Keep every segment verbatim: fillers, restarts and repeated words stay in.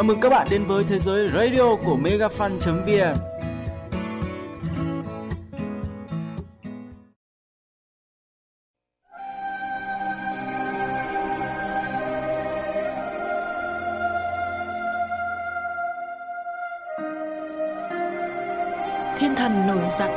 Chào mừng các bạn đến với thế giới radio của megafan chấm vn. Thiên thần nổi giận.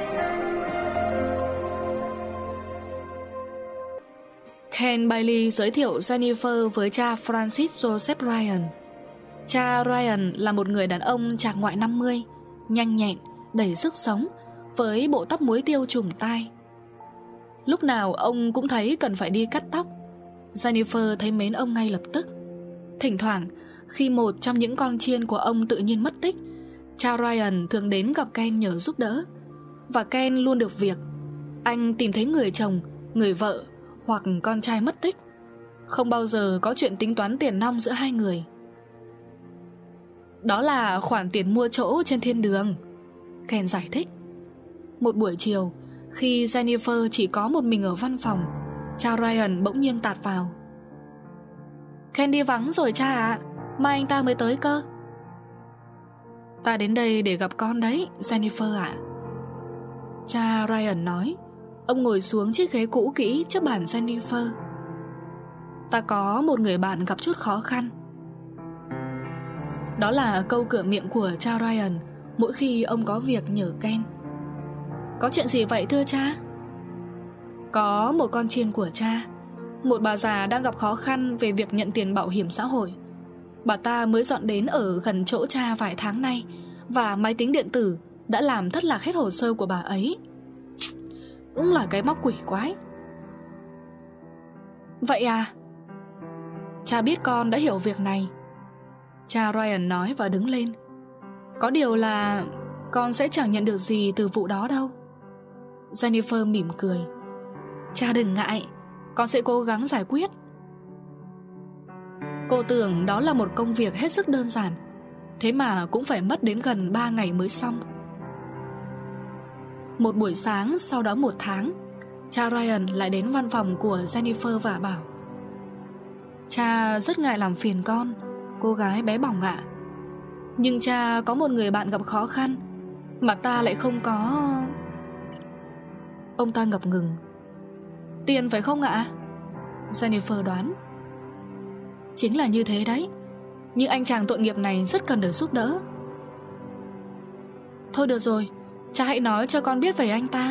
Ken Bailey giới thiệu Jennifer với cha Francis Joseph Ryan. Cha Ryan là một người đàn ông trạc ngoại năm mươi, nhanh nhẹn, đầy sức sống, với bộ tóc muối tiêu trùm tai. Lúc nào ông cũng thấy cần phải đi cắt tóc. Jennifer thấy mến ông ngay lập tức. Thỉnh thoảng, khi một trong những con chiên của ông tự nhiên mất tích, cha Ryan thường đến gặp Ken nhờ giúp đỡ. Và Ken luôn được việc. Anh tìm thấy người chồng, người vợ hoặc con trai mất tích. Không bao giờ có chuyện tính toán tiền nong giữa hai người. Đó là khoản tiền mua chỗ trên thiên đường, Ken giải thích. Một buổi chiều, khi Jennifer chỉ có một mình ở văn phòng, cha Ryan bỗng nhiên tạt vào. Ken đi vắng rồi cha ạ, mai anh ta mới tới cơ. Ta đến đây để gặp con đấy, Jennifer ạ. Cha Ryan nói. Ông ngồi xuống chiếc ghế cũ kỹ trước bàn Jennifer. Ta có một người bạn gặp chút khó khăn. Đó là câu cửa miệng của cha Ryan mỗi khi ông có việc nhờ Ken. Có chuyện gì vậy thưa cha? Có một con chiên của cha, một bà già đang gặp khó khăn về việc nhận tiền bảo hiểm xã hội. Bà ta mới dọn đến ở gần chỗ cha vài tháng nay, và máy tính điện tử đã làm thất lạc hết hồ sơ của bà ấy. Cũng là cái móc quỷ quái. Vậy à? Cha biết con đã hiểu việc này, cha Ryan nói và đứng lên. Có điều là con sẽ chẳng nhận được gì từ vụ đó đâu. Jennifer mỉm cười. Cha đừng ngại, con sẽ cố gắng giải quyết. Cô tưởng đó là một công việc hết sức đơn giản, thế mà cũng phải mất đến gần ba ngày mới xong. Một buổi sáng sau đó một tháng, cha Ryan lại đến văn phòng của Jennifer và bảo: Cha rất ngại làm phiền con, cô gái bé bỏng ạ. Nhưng cha có một người bạn gặp khó khăn mà ta lại không có. Ông ta ngập ngừng. Tiền phải không ạ? Jennifer đoán. Chính là như thế đấy, nhưng anh chàng tội nghiệp này rất cần được giúp đỡ. Thôi được rồi, cha hãy nói cho con biết về anh ta.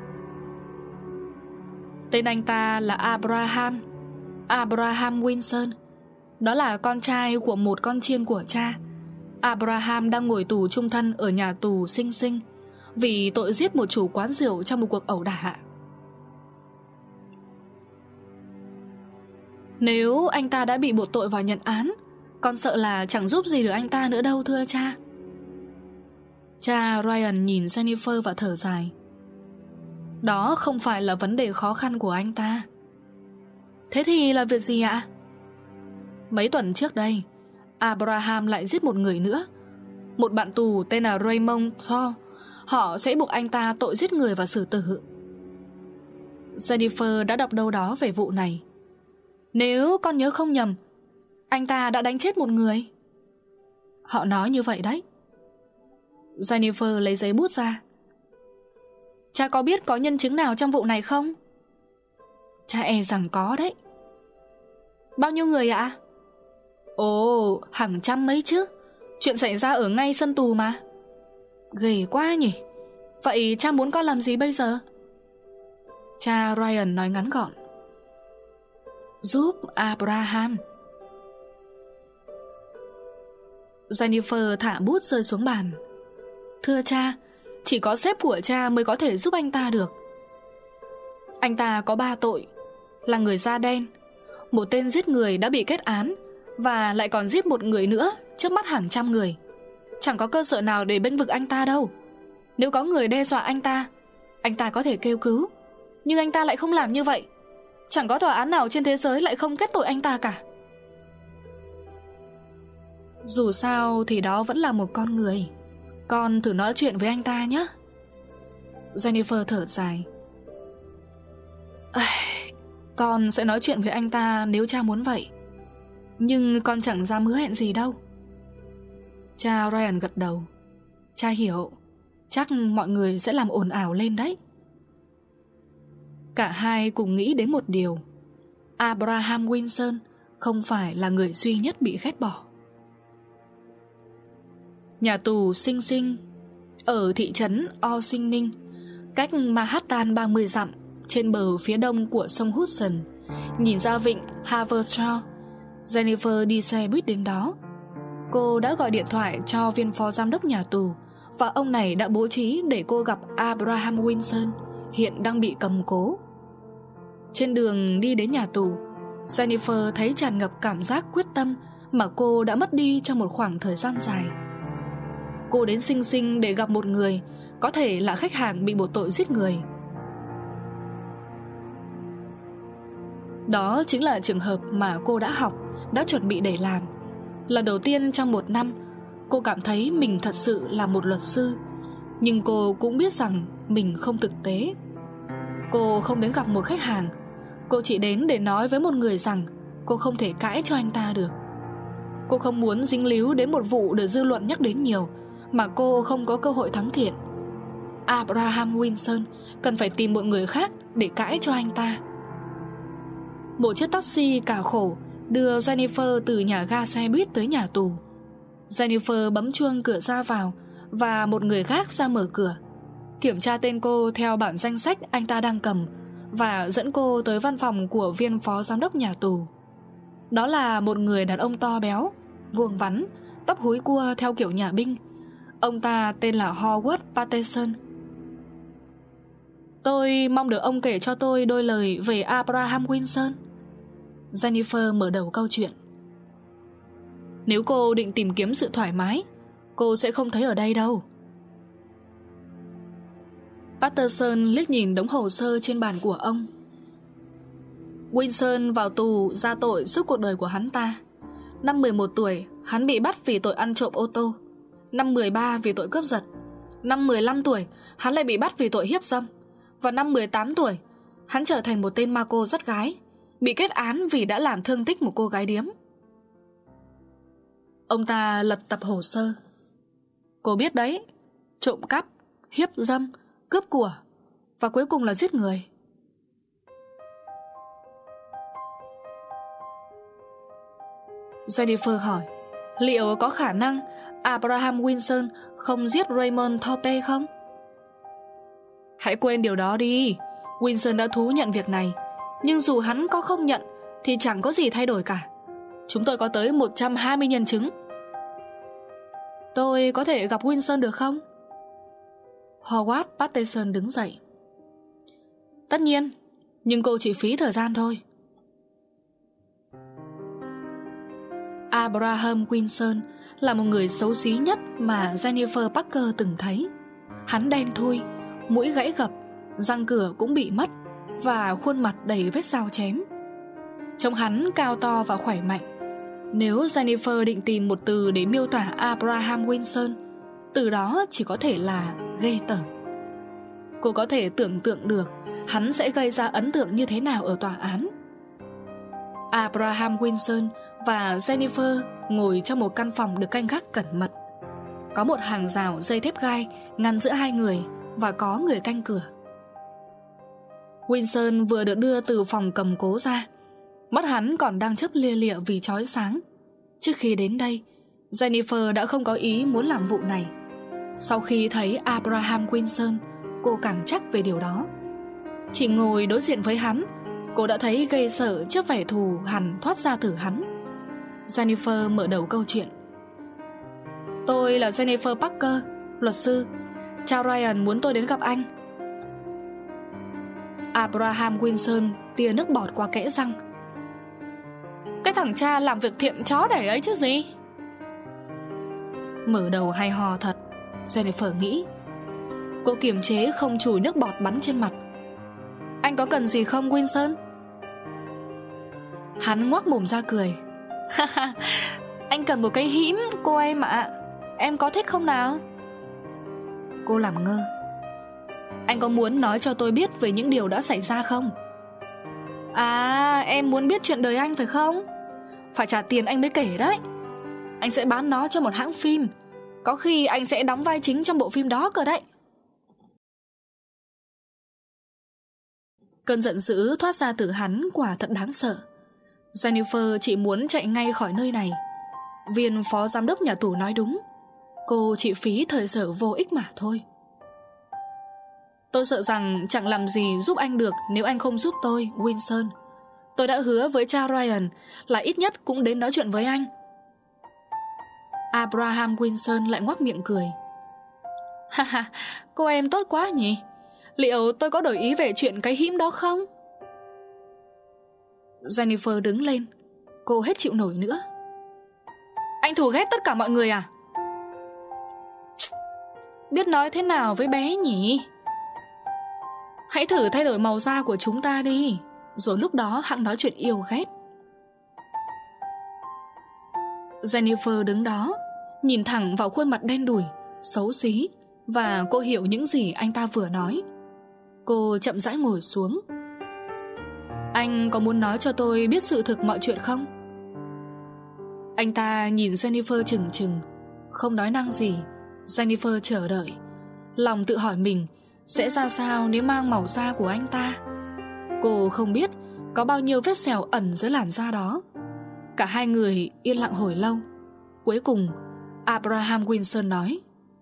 Tên anh ta là Abraham Abraham Wilson. Đó là con trai của một con chiên của cha. Abraham đang ngồi tù chung thân ở nhà tù Sing Sing vì tội giết một chủ quán rượu trong một cuộc ẩu đả. Nếu anh ta đã bị buộc tội và nhận án, con sợ là chẳng giúp gì được anh ta nữa đâu thưa cha. Cha Ryan nhìn Jennifer và thở dài. Đó không phải là vấn đề khó khăn của anh ta. Thế thì là việc gì ạ? Mấy tuần trước đây, Abraham lại giết một người nữa, một bạn tù tên là Raymond Thor. Họ sẽ buộc anh ta tội giết người và xử tử. Jennifer đã đọc đâu đó về vụ này. Nếu con nhớ không nhầm, anh ta đã đánh chết một người. Họ nói như vậy đấy. Jennifer lấy giấy bút ra. Cha có biết có nhân chứng nào trong vụ này không? Cha e rằng có đấy. Bao nhiêu người ạ? Ồ, hàng trăm mấy chứ. Chuyện xảy ra ở ngay sân tù mà. Ghê quá nhỉ. Vậy cha muốn con làm gì bây giờ? Cha Ryan nói ngắn gọn. Giúp Abraham. Jennifer thả bút rơi xuống bàn. Thưa cha, chỉ có sếp của cha mới có thể giúp anh ta được. Anh ta có ba tội: là người da đen, một tên giết người đã bị kết án, và lại còn giết một người nữa trước mắt hàng trăm người. Chẳng có cơ sở nào để bênh vực anh ta đâu. Nếu có người đe dọa anh ta, anh ta có thể kêu cứu, nhưng anh ta lại không làm như vậy. Chẳng có tòa án nào trên thế giới lại không kết tội anh ta cả. Dù sao thì đó vẫn là một con người. Con thử nói chuyện với anh ta nhé. Jennifer thở dài. Con sẽ nói chuyện với anh ta nếu cha muốn vậy, nhưng con chẳng dám hứa hẹn gì đâu. Cha Ryan gật đầu. Cha hiểu, chắc mọi người sẽ làm ồn ào lên đấy. Cả hai cùng nghĩ đến một điều: Abraham Wilson không phải là người duy nhất bị ghét bỏ. Nhà tù Sing Sing ở thị trấn Ossining, cách Manhattan ba mươi dặm trên bờ phía đông của sông Hudson, nhìn ra vịnh Haverstraw. Jennifer đi xe buýt đến đó. Cô đã gọi điện thoại cho viên phó giám đốc nhà tù, và ông này đã bố trí để cô gặp Abraham Wilson, hiện đang bị cầm cố. Trên đường đi đến nhà tù, Jennifer thấy tràn ngập cảm giác quyết tâm mà cô đã mất đi trong một khoảng thời gian dài. Cô đến Sing Sing để gặp một người, có thể là khách hàng bị buộc tội giết người. Đó chính là trường hợp mà cô đã học, đã chuẩn bị để làm. Lần đầu tiên trong một năm, cô cảm thấy mình thật sự là một luật sư. Nhưng cô cũng biết rằng mình không thực tế. Cô không đến gặp một khách hàng. Cô chỉ đến để nói với một người rằng cô không thể cãi cho anh ta được. Cô không muốn dính líu đến một vụ được dư luận nhắc đến nhiều, mà cô không có cơ hội thắng kiện. Abraham Wilson cần phải tìm một người khác để cãi cho anh ta. Một chiếc taxi cà khổ đưa Jennifer từ nhà ga xe buýt tới nhà tù. Jennifer bấm chuông cửa ra vào, và một người khác ra mở cửa, kiểm tra tên cô theo bản danh sách anh ta đang cầm, và dẫn cô tới văn phòng của viên phó giám đốc nhà tù. Đó là một người đàn ông to béo, vuông vắn, tóc húi cua theo kiểu nhà binh. Ông ta tên là Howard Patterson. Tôi mong được ông kể cho tôi đôi lời về Abraham Wilson. Jennifer mở đầu câu chuyện. Nếu cô định tìm kiếm sự thoải mái, cô sẽ không thấy ở đây đâu. Patterson liếc nhìn đống hồ sơ trên bàn của ông. Wilson vào tù ra tội suốt cuộc đời của hắn ta. Năm mười một tuổi, hắn bị bắt vì tội ăn trộm ô tô. Năm mười ba vì tội cướp giật. Năm mười lăm tuổi, hắn lại bị bắt vì tội hiếp dâm. Và năm mười tám tuổi, hắn trở thành một tên ma cô dắt gái, bị kết án vì đã làm thương tích một cô gái điếm. Ông ta lật tập hồ sơ. Cô biết đấy, trộm cắp, hiếp dâm, cướp của, và cuối cùng là giết người. Jennifer hỏi, liệu có khả năng Abraham Wilson không giết Raymond Thorpe không? Hãy quên điều đó đi. Wilson đã thú nhận việc này. Nhưng dù hắn có không nhận thì chẳng có gì thay đổi cả. Chúng tôi có tới một trăm hai mươi nhân chứng. Tôi có thể gặp Wilson được không? Howard Patterson đứng dậy. Tất nhiên, nhưng cô chỉ phí thời gian thôi. Abraham Wilson là một người xấu xí nhất mà Jennifer Parker từng thấy. Hắn đen thui, mũi gãy gập, răng cửa cũng bị mất, và khuôn mặt đầy vết dao chém. Trông hắn cao to và khỏe mạnh. Nếu Jennifer định tìm một từ để miêu tả Abraham Wilson, từ đó chỉ có thể là ghê tởm. Cô có thể tưởng tượng được hắn sẽ gây ra ấn tượng như thế nào ở tòa án. Abraham Wilson và Jennifer ngồi trong một căn phòng được canh gác cẩn mật. Có một hàng rào dây thép gai ngăn giữa hai người, và có người canh cửa. Wilson vừa được đưa từ phòng cầm cố ra. Mắt hắn còn đang chớp lia lịa vì chói sáng. Trước khi đến đây, Jennifer đã không có ý muốn làm vụ này. Sau khi thấy Abraham Wilson, cô càng chắc về điều đó. Chỉ ngồi đối diện với hắn, cô đã thấy gây sợ trước vẻ thù hằn thoát ra từ hắn. Jennifer mở đầu câu chuyện. Tôi là Jennifer Parker, luật sư. Cha Ryan muốn tôi đến gặp anh. Abraham Wilson tia nước bọt qua kẽ răng. Cái thằng cha làm việc thiện chó đẻ ấy chứ gì. Mở đầu hay ho thật, Jennifer nghĩ. Cô kiềm chế không chùi nước bọt bắn trên mặt. Anh có cần gì không Wilson? Hắn ngoác mồm ra cười. Anh cần một cái hĩm cô em ạ. Em có thích không nào? Cô làm ngơ. Anh có muốn nói cho tôi biết về những điều đã xảy ra không? À, em muốn biết chuyện đời anh phải không? Phải trả tiền anh mới kể đấy. Anh sẽ bán nó cho một hãng phim, Có khi anh sẽ đóng vai chính trong bộ phim đó cơ đấy. Cơn giận dữ thoát ra từ hắn quả thật đáng sợ. Jennifer chỉ muốn chạy ngay khỏi nơi này. Viên phó giám đốc nhà tù nói đúng, cô chỉ phí thời giờ vô ích mà thôi. Tôi sợ rằng chẳng làm gì giúp anh được nếu anh không giúp tôi, Wilson. Tôi đã hứa với cha Ryan là ít nhất cũng đến nói chuyện với anh. Abraham Wilson lại ngoác miệng cười. Ha ha, cô em tốt quá nhỉ. Liệu tôi có đổi ý về chuyện cái hĩm đó không? Jennifer đứng lên. Cô hết chịu nổi nữa. Anh thù ghét tất cả mọi người à? Biết nói thế nào với bé nhỉ? Hãy thử thay đổi màu da của chúng ta đi, rồi lúc đó hẵng nói chuyện yêu ghét. Jennifer đứng đó, nhìn thẳng vào khuôn mặt đen đủi, xấu xí, và cô hiểu những gì anh ta vừa nói. Cô chậm rãi ngồi xuống. Anh có muốn nói cho tôi biết sự thực mọi chuyện không? Anh ta nhìn Jennifer chừng chừng, không nói năng gì. Jennifer chờ đợi, lòng tự hỏi mình sẽ ra sao nếu mang màu da của anh ta. Cô không biết có bao nhiêu vết sẹo ẩn dưới làn da đó. Cả hai người yên lặng hồi lâu. Cuối cùng Abraham Wilson nói: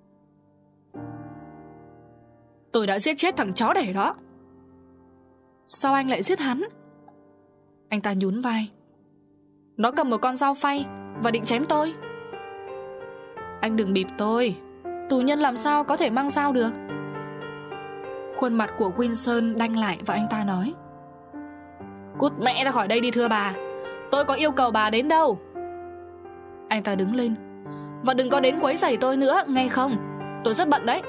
Tôi đã giết chết thằng chó đẻ đó. Sao anh lại giết hắn? Anh ta nhún vai. Nó cầm một con dao phay và định chém tôi. Anh đừng bịp tôi. Tù nhân làm sao có thể mang dao được? Khuôn mặt của Wilson đanh lại và anh ta nói: Cút mẹ ra khỏi đây đi thưa bà. Tôi có yêu cầu bà đến đâu. Anh ta đứng lên. Và đừng có đến quấy rầy tôi nữa, nghe không? Tôi rất bận đấy.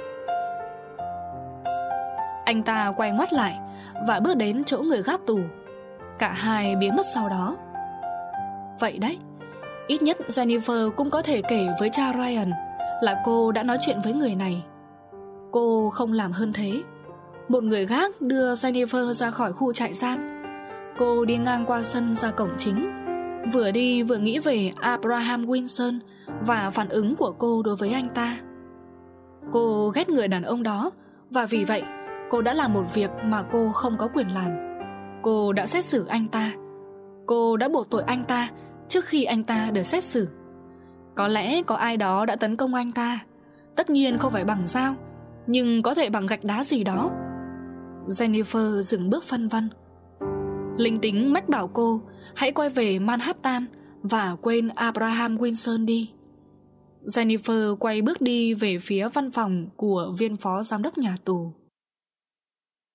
Anh ta quay ngoắt lại và bước đến chỗ người gác tù. Cả hai biến mất sau đó. Vậy đấy, ít nhất Jennifer cũng có thể kể với cha Ryan là cô đã nói chuyện với người này. Cô không làm hơn thế. Một người gác đưa Jennifer ra khỏi khu trại giam. Cô đi ngang qua sân ra cổng chính, vừa đi vừa nghĩ về Abraham Wilson và phản ứng của cô đối với anh ta. Cô ghét người đàn ông đó, và vì vậy cô đã làm một việc mà cô không có quyền làm. Cô đã xét xử anh ta. Cô đã buộc tội anh ta trước khi anh ta được xét xử. Có lẽ có ai đó đã tấn công anh ta. Tất nhiên không phải bằng dao, nhưng có thể bằng gạch đá gì đó. Jennifer dừng bước phân vân. Linh tính mách bảo cô hãy quay về Manhattan và quên Abraham Wilson đi. Jennifer quay bước đi về phía văn phòng của viên phó giám đốc nhà tù.